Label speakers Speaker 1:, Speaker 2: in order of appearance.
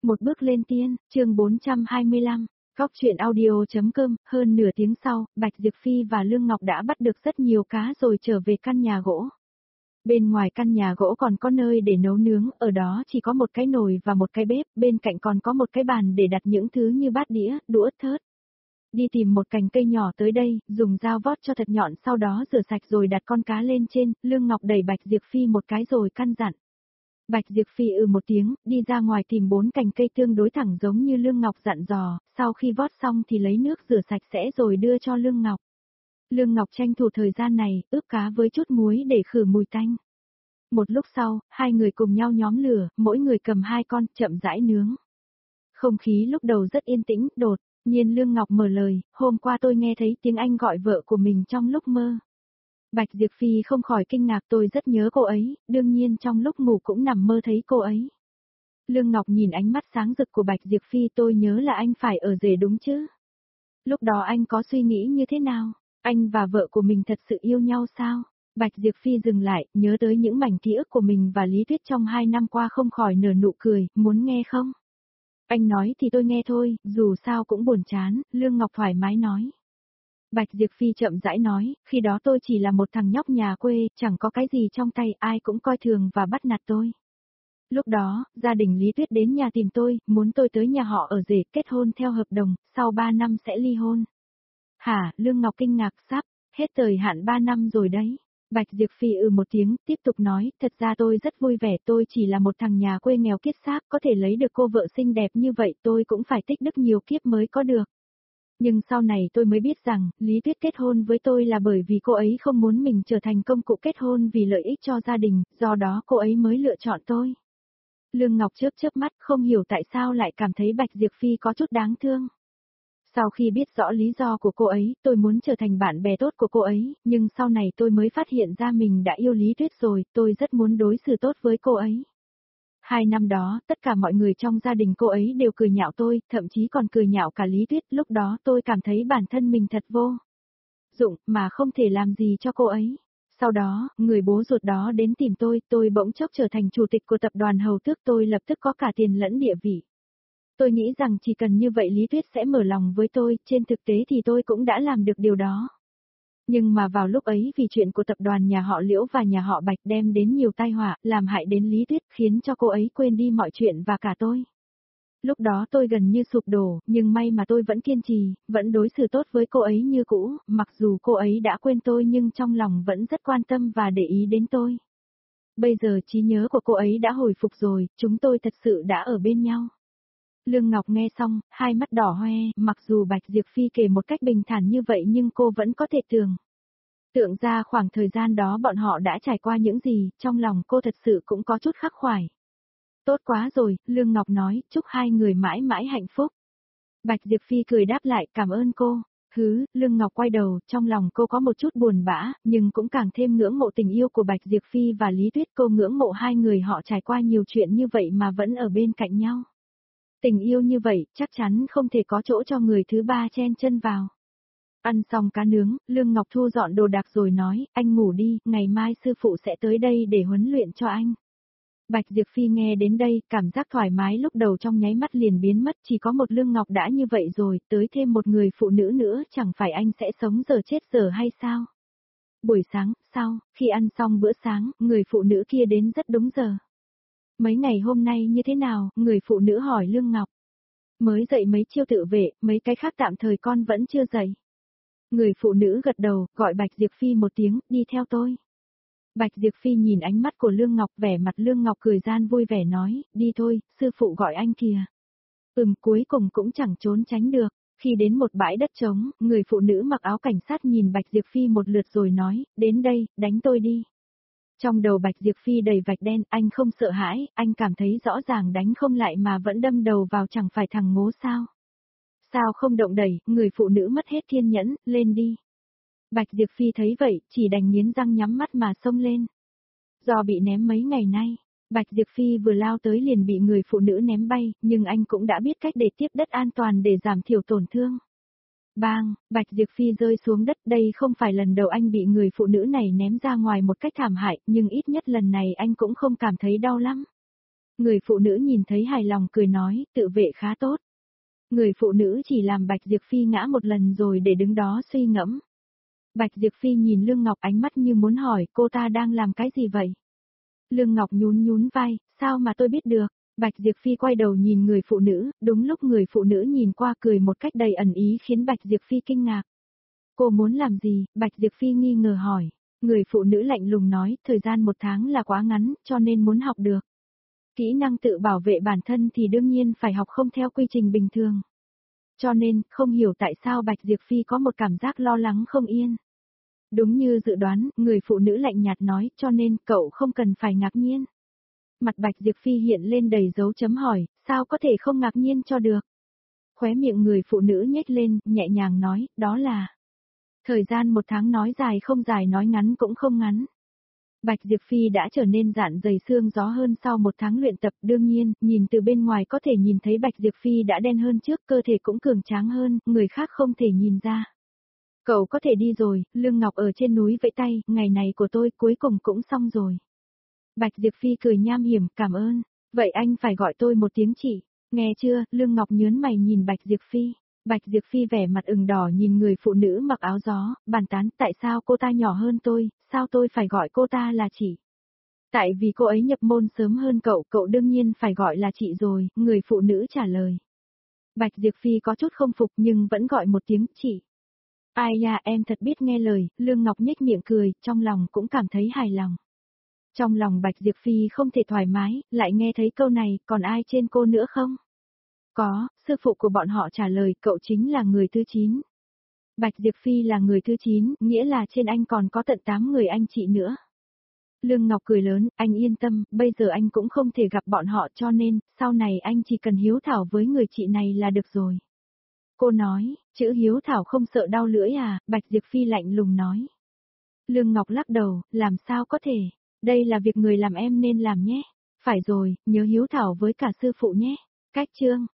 Speaker 1: Một bước lên tiên, chương 425, Góc truyện audio.com, hơn nửa tiếng sau, Bạch Diệp Phi và Lương Ngọc đã bắt được rất nhiều cá rồi trở về căn nhà gỗ. Bên ngoài căn nhà gỗ còn có nơi để nấu nướng, ở đó chỉ có một cái nồi và một cái bếp, bên cạnh còn có một cái bàn để đặt những thứ như bát đĩa, đũa thớt. Đi tìm một cành cây nhỏ tới đây, dùng dao vót cho thật nhọn sau đó rửa sạch rồi đặt con cá lên trên, Lương Ngọc đẩy Bạch Diệp Phi một cái rồi căn dặn. Bạch Diệp Phi một tiếng, đi ra ngoài tìm 4 cành cây tương đối thẳng giống như Lương Ngọc dặn dò, sau khi vót xong thì lấy nước rửa sạch sẽ rồi đưa cho Lương Ngọc. Lương Ngọc tranh thủ thời gian này, ướp cá với chút muối để khử mùi tanh. Một lúc sau, hai người cùng nhau nhóm lửa, mỗi người cầm 2 con, chậm rãi nướng. Không khí lúc đầu rất yên tĩnh, đột nhiên Lương Ngọc mở lời, hôm qua tôi nghe thấy tiếng anh gọi vợ của mình trong lúc mơ. Bạch Diệp Phi không khỏi kinh ngạc, tôi rất nhớ cô ấy, đương nhiên trong lúc ngủ cũng nằm mơ thấy cô ấy. Lương Ngọc nhìn ánh mắt sáng rực của Bạch Diệp Phi, tôi nhớ là anh phải ở rể đúng chứ. Lúc đó anh có suy nghĩ như thế nào? Anh và vợ của mình thật sự yêu nhau sao? Bạch Diệp Phi dừng lại, nhớ tới những mảnh ký ức của mình và Lý Tuyết trong 2 năm qua không khỏi nở nụ cười, muốn nghe không? Anh nói thì tôi nghe thôi, dù sao cũng buồn chán, Lương Ngọc thoải mái nói. Bạch Diệp Phi chậm rãi nói, khi đó tôi chỉ là một thằng nhóc nhà quê, chẳng có cái gì trong tay, ai cũng coi thường và bắt nạt tôi. Lúc đó, gia đình Lý Tuyết đến nhà tìm tôi, muốn tôi tới nhà họ ở rể, kết hôn theo hợp đồng, sau 3 năm sẽ ly hôn. Hả, Lương Ngọc kinh ngạc, sắp, hết thời hạn 3 năm rồi đấy. Bạch Diệp Phi một tiếng, tiếp tục nói, thật ra tôi rất vui vẻ, tôi chỉ là một thằng nhà quê nghèo kiết xác, có thể lấy được cô vợ xinh đẹp như vậy tôi cũng phải tích đức nhiều kiếp mới có được. Nhưng sau này tôi mới biết rằng, Lý Tuyết kết hôn với tôi là bởi vì cô ấy không muốn mình trở thành công cụ kết hôn vì lợi ích cho gia đình, do đó cô ấy mới lựa chọn tôi. Lương Ngọc chớp mắt không hiểu tại sao lại cảm thấy Bạch Diệp Phi có chút đáng thương. Sau khi biết rõ lý do của cô ấy, tôi muốn trở thành bạn bè tốt của cô ấy, nhưng sau này tôi mới phát hiện ra mình đã yêu Lý Tuyết rồi, tôi rất muốn đối xử tốt với cô ấy. 2 năm đó, tất cả mọi người trong gia đình cô ấy đều cười nhạo tôi, thậm chí còn cười nhạo cả Lý Tuyết, lúc đó tôi cảm thấy bản thân mình thật vô dụng, mà không thể làm gì cho cô ấy. Sau đó, người bố ruột đó đến tìm tôi bỗng chốc trở thành chủ tịch của tập đoàn Hầu Tước, tôi lập tức có cả tiền lẫn địa vị. Tôi nghĩ rằng chỉ cần như vậy Lý Tuyết sẽ mở lòng với tôi, trên thực tế thì tôi cũng đã làm được điều đó. Nhưng mà vào lúc ấy vì chuyện của tập đoàn nhà họ Liễu và nhà họ Bạch đem đến nhiều tai họa, làm hại đến Lý Tuyết, khiến cho cô ấy quên đi mọi chuyện và cả tôi. Lúc đó tôi gần như sụp đổ, nhưng may mà tôi vẫn kiên trì, vẫn đối xử tốt với cô ấy như cũ, mặc dù cô ấy đã quên tôi nhưng trong lòng vẫn rất quan tâm và để ý đến tôi. Bây giờ trí nhớ của cô ấy đã hồi phục rồi, chúng tôi thật sự đã ở bên nhau. Lương Ngọc nghe xong, hai mắt đỏ hoe, mặc dù Bạch Diệp Phi kể một cách bình thản như vậy nhưng cô vẫn có thể tượng ra khoảng thời gian đó bọn họ đã trải qua những gì, trong lòng cô thật sự cũng có chút khắc khoải. Tốt quá rồi, Lương Ngọc nói, chúc hai người mãi mãi hạnh phúc. Bạch Diệp Phi cười đáp lại, cảm ơn cô. Lương Ngọc quay đầu, trong lòng cô có một chút buồn bã, nhưng cũng càng thêm ngưỡng mộ tình yêu của Bạch Diệp Phi và Lý Tuyết, cô ngưỡng mộ hai người họ trải qua nhiều chuyện như vậy mà vẫn ở bên cạnh nhau. Tình yêu như vậy, chắc chắn không thể có chỗ cho người thứ ba chen chân vào. Ăn xong cá nướng, Lương Ngọc thu dọn đồ đạc rồi nói, anh ngủ đi, ngày mai sư phụ sẽ tới đây để huấn luyện cho anh. Bạch Diệp Phi nghe đến đây, cảm giác thoải mái lúc đầu trong nháy mắt liền biến mất, chỉ có một Lương Ngọc đã như vậy rồi, tới thêm một người phụ nữ nữa, chẳng phải anh sẽ sống giờ chết giờ hay sao? Buổi sáng, khi ăn xong bữa sáng, người phụ nữ kia đến rất đúng giờ. Mấy ngày hôm nay như thế nào, người phụ nữ hỏi Lương Ngọc. Mới dậy mấy chiêu tự vệ, mấy cái khác tạm thời con vẫn chưa dậy. Người phụ nữ gật đầu, gọi Bạch Diệp Phi một tiếng, đi theo tôi. Bạch Diệp Phi nhìn ánh mắt của Lương Ngọc, vẻ mặt Lương Ngọc cười gian vui vẻ nói, đi thôi, sư phụ gọi anh kìa. Cuối cùng cũng chẳng trốn tránh được. Khi đến một bãi đất trống, người phụ nữ mặc áo cảnh sát nhìn Bạch Diệp Phi một lượt rồi nói, đến đây, đánh tôi đi. Trong đầu Bạch Diệp Phi đầy vạch đen, anh không sợ hãi, anh cảm thấy rõ ràng đánh không lại mà vẫn đâm đầu vào, chẳng phải thằng ngố sao. Sao không động đẩy, người phụ nữ mất hết kiên nhẫn, lên đi. Bạch Diệp Phi thấy vậy, chỉ đành nghiến răng nhắm mắt mà xông lên. Do bị ném mấy ngày nay, Bạch Diệp Phi vừa lao tới liền bị người phụ nữ ném bay, nhưng anh cũng đã biết cách để tiếp đất an toàn để giảm thiểu tổn thương. Bang, Bạch Diệp Phi rơi xuống đất, đây không phải lần đầu anh bị người phụ nữ này ném ra ngoài một cách thảm hại, nhưng ít nhất lần này anh cũng không cảm thấy đau lắm. Người phụ nữ nhìn thấy hài lòng cười nói, tự vệ khá tốt. Người phụ nữ chỉ làm Bạch Diệp Phi ngã một lần rồi để đứng đó suy ngẫm. Bạch Diệp Phi nhìn Lương Ngọc ánh mắt như muốn hỏi cô ta đang làm cái gì vậy? Lương Ngọc nhún nhún vai, sao mà tôi biết được? Bạch Diệp Phi quay đầu nhìn người phụ nữ, đúng lúc người phụ nữ nhìn qua cười một cách đầy ẩn ý khiến Bạch Diệp Phi kinh ngạc. Cô muốn làm gì? Bạch Diệp Phi nghi ngờ hỏi. Người phụ nữ lạnh lùng nói, thời gian 1 tháng là quá ngắn, cho nên muốn học được. Kỹ năng tự bảo vệ bản thân thì đương nhiên phải học không theo quy trình bình thường. Cho nên, không hiểu tại sao Bạch Diệp Phi có một cảm giác lo lắng không yên. Đúng như dự đoán, người phụ nữ lạnh nhạt nói, cho nên cậu không cần phải ngạc nhiên. Mặt Bạch Diệp Phi hiện lên đầy dấu chấm hỏi, sao có thể không ngạc nhiên cho được. Khóe miệng người phụ nữ nhếch lên, nhẹ nhàng nói, đó là thời gian 1 tháng nói dài không dài nói ngắn cũng không ngắn. Bạch Diệp Phi đã trở nên dạn dày xương gió hơn sau 1 tháng luyện tập, đương nhiên, nhìn từ bên ngoài có thể nhìn thấy Bạch Diệp Phi đã đen hơn trước, cơ thể cũng cường tráng hơn, người khác không thể nhìn ra. Cậu có thể đi rồi, Lương Ngọc ở trên núi vẫy tay, ngày này của tôi cuối cùng cũng xong rồi. Bạch Diệp Phi cười nham hiểm, cảm ơn, vậy anh phải gọi tôi một tiếng chị, nghe chưa, Lương Ngọc nhớn mày nhìn Bạch Diệp Phi. Bạch Diệp Phi vẻ mặt ửng đỏ nhìn người phụ nữ mặc áo gió, bàn tán tại sao cô ta nhỏ hơn tôi, sao tôi phải gọi cô ta là chị. Tại vì cô ấy nhập môn sớm hơn cậu, cậu đương nhiên phải gọi là chị rồi, người phụ nữ trả lời. Bạch Diệp Phi có chút không phục nhưng vẫn gọi một tiếng chị. Ai da em thật biết nghe lời, Lương Ngọc nhếch miệng cười, trong lòng cũng cảm thấy hài lòng. Trong lòng Bạch Diệp Phi không thể thoải mái, lại nghe thấy câu này, còn ai trên cô nữa không? Có, sư phụ của bọn họ trả lời cậu chính là người thứ 9. Bạch Diệp Phi là người thứ 9, nghĩa là trên anh còn có tận 8 người anh chị nữa. Lương Ngọc cười lớn, anh yên tâm, bây giờ anh cũng không thể gặp bọn họ cho nên, sau này anh chỉ cần hiếu thảo với người chị này là được rồi. Cô nói, chữ hiếu thảo không sợ đau lưỡi à, Bạch Diệp Phi lạnh lùng nói. Lương Ngọc lắc đầu, làm sao có thể, đây là việc người làm em nên làm nhé. Phải rồi, nhớ hiếu thảo với cả sư phụ nhé. Cách chương